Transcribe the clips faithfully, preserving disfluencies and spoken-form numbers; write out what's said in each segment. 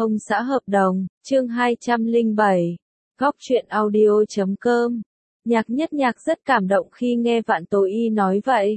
Ông xã hợp đồng, chương hai trăm lẻ bảy, góc truyện audio chấm com. Nhạc Nhất Nhạc rất cảm động khi nghe Vạn Tố Y nói vậy.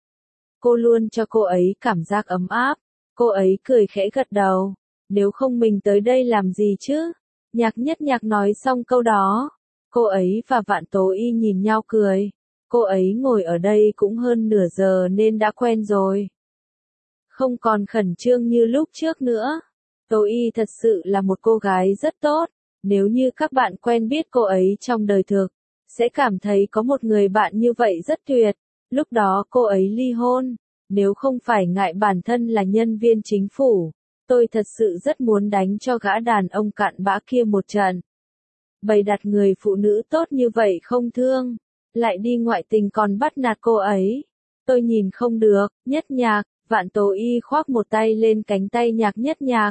Cô luôn cho cô ấy cảm giác ấm áp. Cô ấy cười khẽ gật đầu. Nếu không mình tới đây làm gì chứ? Nhạc Nhất Nhạc nói xong câu đó. Cô ấy và Vạn Tố Y nhìn nhau cười. Cô ấy ngồi ở đây cũng hơn nửa giờ nên đã quen rồi. Không còn khẩn trương như lúc trước nữa. Tố Y thật sự là một cô gái rất tốt. Nếu như các bạn quen biết cô ấy trong đời thực, sẽ cảm thấy có một người bạn như vậy rất tuyệt. Lúc đó cô ấy ly hôn. Nếu không phải ngại bản thân là nhân viên chính phủ, tôi thật sự rất muốn đánh cho gã đàn ông cặn bã kia một trận. Bày đặt người phụ nữ tốt như vậy không thương, lại đi ngoại tình còn bắt nạt cô ấy. Tôi nhìn không được. Nhất Nhạc. Vạn Tố Y khoác một tay lên cánh tay Nhạc Nhất Nhạc,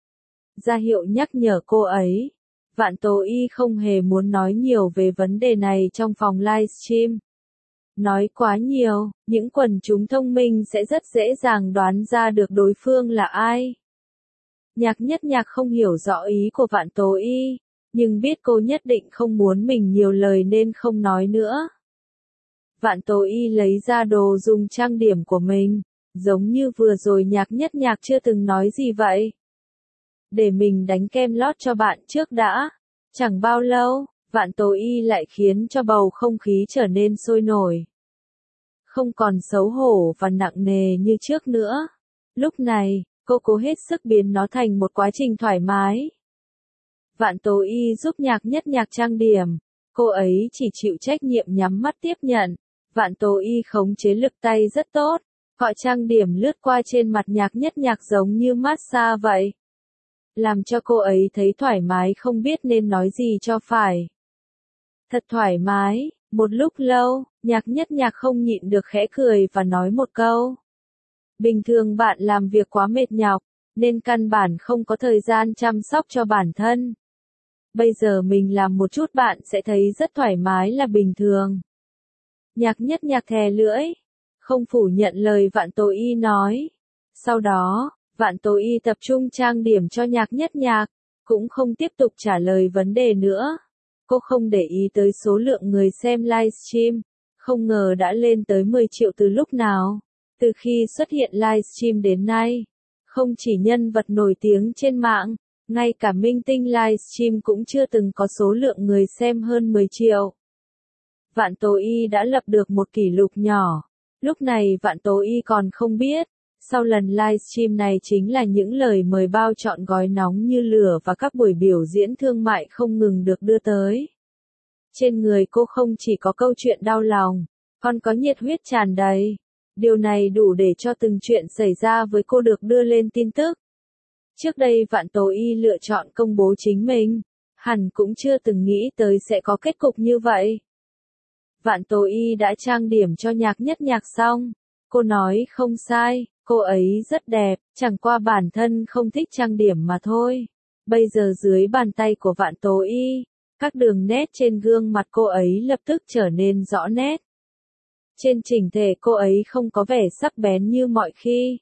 ra hiệu nhắc nhở cô ấy. Vạn Tố Y không hề muốn nói nhiều về vấn đề này trong phòng livestream. Nói quá nhiều, những quần chúng thông minh sẽ rất dễ dàng đoán ra được đối phương là ai. Nhạc Nhất Nhạc không hiểu rõ ý của Vạn Tố Y, nhưng biết cô nhất định không muốn mình nhiều lời nên không nói nữa. Vạn Tố Y lấy ra đồ dùng trang điểm của mình, giống như vừa rồi Nhạc Nhất Nhạc chưa từng nói gì vậy. Để mình đánh kem lót cho bạn trước đã. Chẳng bao lâu, Vạn Tố Y lại khiến cho bầu không khí trở nên sôi nổi. Không còn xấu hổ và nặng nề như trước nữa. Lúc này, cô cố hết sức biến nó thành một quá trình thoải mái. Vạn Tố Y giúp Nhạc Nhất Nhạc trang điểm. Cô ấy chỉ chịu trách nhiệm nhắm mắt tiếp nhận. Vạn Tố Y khống chế lực tay rất tốt. Họ trang điểm lướt qua trên mặt Nhạc Nhất Nhạc giống như massage vậy. Làm cho cô ấy thấy thoải mái không biết nên nói gì cho phải. Thật thoải mái. Một lúc lâu, Nhạc Nhất Nhạc không nhịn được khẽ cười và nói một câu. Bình thường bạn làm việc quá mệt nhọc, nên căn bản không có thời gian chăm sóc cho bản thân. Bây giờ mình làm một chút bạn sẽ thấy rất thoải mái là bình thường. Nhạc Nhất Nhạc thè lưỡi, không phủ nhận lời Vạn Tố Y nói. Sau đó, Vạn Tố Y tập trung trang điểm cho Nhạc Nhất Nhạc, cũng không tiếp tục trả lời vấn đề nữa. Cô không để ý tới số lượng người xem livestream, không ngờ đã lên tới mười triệu từ lúc nào. Từ khi xuất hiện livestream đến nay, không chỉ nhân vật nổi tiếng trên mạng, ngay cả minh tinh livestream cũng chưa từng có số lượng người xem hơn mười triệu. Vạn Tố Y đã lập được một kỷ lục nhỏ. Lúc này Vạn Tố Y còn không biết, sau lần livestream này chính là những lời mời bao trọn gói nóng như lửa và các buổi biểu diễn thương mại không ngừng được đưa tới. Trên người cô không chỉ có câu chuyện đau lòng, còn có nhiệt huyết tràn đầy. Điều này đủ để cho từng chuyện xảy ra với cô được đưa lên tin tức. Trước đây Vạn Tố Y lựa chọn công bố chính mình, hẳn cũng chưa từng nghĩ tới sẽ có kết cục như vậy. Vạn Tố Y đã trang điểm cho Nhạc Nhất Nhạc xong. Cô nói không sai, cô ấy rất đẹp, chẳng qua bản thân không thích trang điểm mà thôi. Bây giờ dưới bàn tay của Vạn Tố Y, các đường nét trên gương mặt cô ấy lập tức trở nên rõ nét. Trên chỉnh thể cô ấy không có vẻ sắc bén như mọi khi,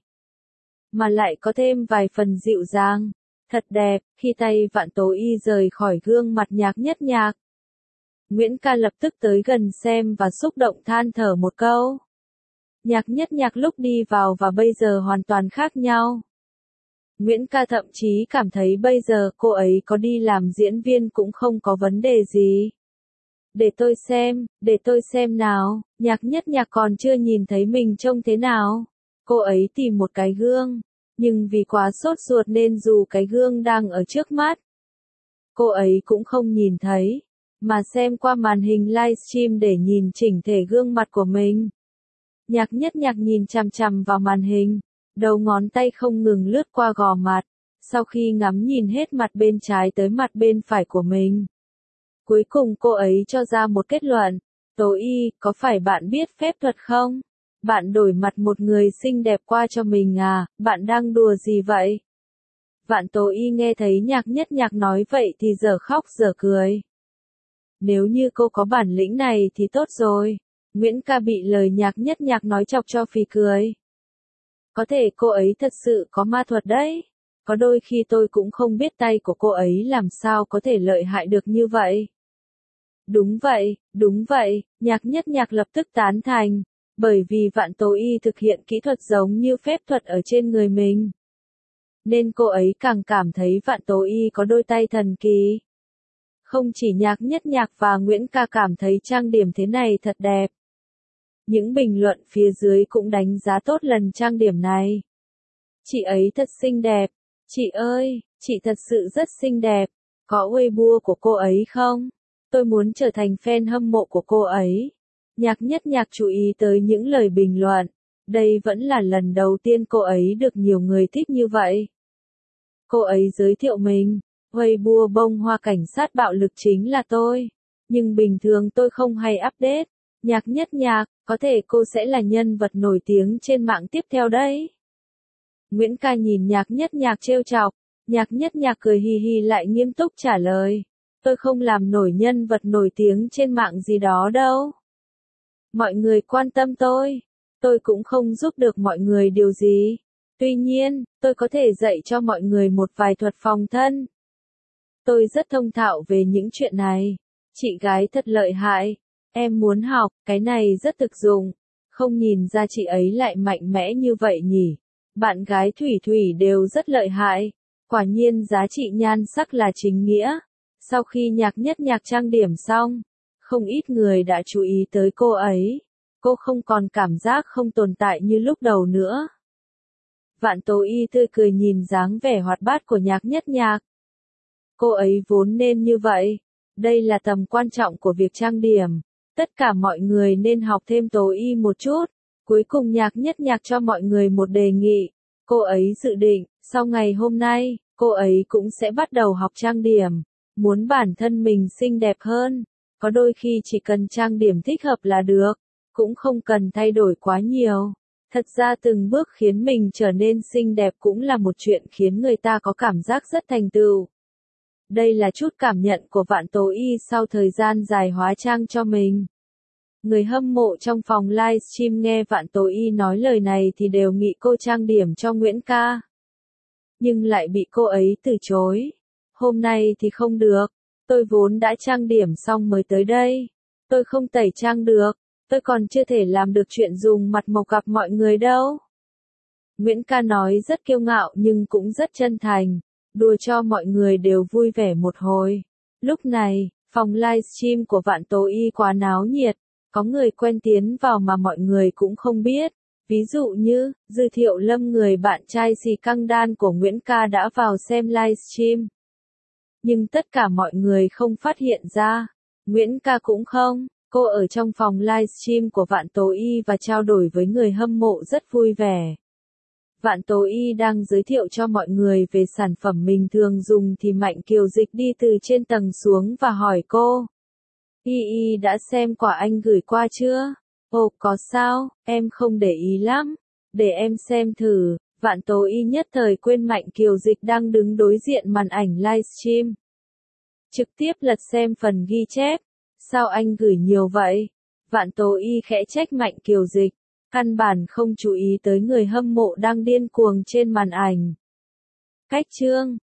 mà lại có thêm vài phần dịu dàng. Thật đẹp. Khi tay Vạn Tố Y rời khỏi gương mặt Nhạc Nhất Nhạc, Nguyễn Ca lập tức tới gần xem và xúc động than thở một câu. Nhạc Nhất Nhạc lúc đi vào và bây giờ hoàn toàn khác nhau. Nguyễn Ca thậm chí cảm thấy bây giờ cô ấy có đi làm diễn viên cũng không có vấn đề gì. Để tôi xem, để tôi xem nào. Nhạc Nhất Nhạc còn chưa nhìn thấy mình trông thế nào. Cô ấy tìm một cái gương, nhưng vì quá sốt ruột nên dù cái gương đang ở trước mắt, cô ấy cũng không nhìn thấy, mà xem qua màn hình livestream để nhìn chỉnh thể gương mặt của mình. Nhạc Nhất Nhạc nhìn chằm chằm vào màn hình, đầu ngón tay không ngừng lướt qua gò mặt, sau khi ngắm nhìn hết mặt bên trái tới mặt bên phải của mình. Cuối cùng cô ấy cho ra một kết luận. Tố Y, có phải bạn biết phép thuật không? Bạn đổi mặt một người xinh đẹp qua cho mình à, bạn đang đùa gì vậy? Vạn Tố Y nghe thấy Nhạc Nhất Nhạc nói vậy thì dở khóc dở cười. Nếu như cô có bản lĩnh này thì tốt rồi. Nguyễn Ca bị lời Nhạc Nhất Nhạc nói chọc cho phì cười. Có thể cô ấy thật sự có ma thuật đấy. có đôi khi tôi cũng không biết tay của cô ấy làm sao có thể lợi hại được như vậy. Đúng vậy, đúng vậy, Nhạc Nhất Nhạc lập tức tán thành, bởi vì Vạn Tố Y thực hiện kỹ thuật giống như phép thuật ở trên người mình. Nên cô ấy càng cảm thấy Vạn Tố Y có đôi tay thần kỳ. Không chỉ Nhạc Nhất Nhạc và Nguyễn Ca cảm thấy trang điểm thế này thật đẹp. Những bình luận phía dưới cũng đánh giá tốt lần trang điểm này. Chị ấy thật xinh đẹp. Chị ơi, chị thật sự rất xinh đẹp. Có Weibo của cô ấy không? Tôi muốn trở thành fan hâm mộ của cô ấy. Nhạc Nhất Nhạc chú ý tới những lời bình luận. Đây vẫn là lần đầu tiên cô ấy được nhiều người thích như vậy. Cô ấy giới thiệu mình. Weibo bông hoa cảnh sát bạo lực chính là tôi. Nhưng bình thường tôi không hay update. Nhạc Nhất Nhạc, có thể cô sẽ là nhân vật nổi tiếng trên mạng tiếp theo đấy. Nguyễn Ca nhìn Nhạc Nhất Nhạc trêu chọc. Nhạc Nhất Nhạc cười hì hì lại nghiêm túc trả lời. Tôi không làm nổi nhân vật nổi tiếng trên mạng gì đó đâu. Mọi người quan tâm tôi. Tôi cũng không giúp được mọi người điều gì. Tuy nhiên, tôi có thể dạy cho mọi người một vài thuật phòng thân. Tôi rất thông thạo về những chuyện này. Chị gái thật lợi hại. Em muốn học, cái này rất thực dụng. Không nhìn ra chị ấy lại mạnh mẽ như vậy nhỉ. Bạn gái Thủy Thủy đều rất lợi hại. Quả nhiên giá trị nhan sắc là chính nghĩa. Sau khi Nhạc Nhất Nhạc trang điểm xong, không ít người đã chú ý tới cô ấy. Cô không còn cảm giác không tồn tại như lúc đầu nữa. Vạn Tố Y tươi cười nhìn dáng vẻ hoạt bát của Nhạc Nhất Nhạc. Cô ấy vốn nên như vậy. Đây là tầm quan trọng của việc trang điểm. Tất cả mọi người nên học thêm Tố Y một chút. Cuối cùng Nhạc Nhất Nhạc cho mọi người một đề nghị. Cô ấy dự định, sau ngày hôm nay, cô ấy cũng sẽ bắt đầu học trang điểm. Muốn bản thân mình xinh đẹp hơn. Có đôi khi chỉ cần trang điểm thích hợp là được. Cũng không cần thay đổi quá nhiều. Thật ra từng bước khiến mình trở nên xinh đẹp cũng là một chuyện khiến người ta có cảm giác rất thành tựu. Đây là chút cảm nhận của Vạn Tố Y sau thời gian dài hóa trang cho mình. Người hâm mộ trong phòng livestream nghe Vạn Tố Y nói lời này thì đều nghĩ cô trang điểm cho Nguyễn Ca. Nhưng lại bị cô ấy từ chối. Hôm nay thì không được. Tôi vốn đã trang điểm xong mới tới đây. Tôi không tẩy trang được. Tôi còn chưa thể làm được chuyện dùng mặt mộc gặp mọi người đâu. Nguyễn Ca nói rất kiêu ngạo nhưng cũng rất chân thành. Đùa cho mọi người đều vui vẻ một hồi. Lúc này, phòng livestream của Vạn Tố Y quá náo nhiệt. Có người quen tiến vào mà mọi người cũng không biết. Ví dụ như, Dư Thiệu Lâm người bạn trai xì căng đan của Nguyễn Ca đã vào xem livestream. Nhưng tất cả mọi người không phát hiện ra. Nguyễn Ca cũng không. Cô ở trong phòng livestream của Vạn Tố Y và trao đổi với người hâm mộ rất vui vẻ. Vạn Tố Y đang giới thiệu cho mọi người về sản phẩm mình thường dùng thì Mạnh Kiều Dịch đi từ trên tầng xuống và hỏi cô. Y Y đã xem quả anh gửi qua chưa? Ồ, có sao, em không để ý lắm. Để em xem thử. Vạn Tố Y nhất thời quên Mạnh Kiều Dịch đang đứng đối diện màn ảnh livestream. Trực tiếp lật xem phần ghi chép. Sao anh gửi nhiều vậy? Vạn Tố Y khẽ trách Mạnh Kiều Dịch. Căn bản không chú ý tới người hâm mộ đang điên cuồng trên màn ảnh. Cách chương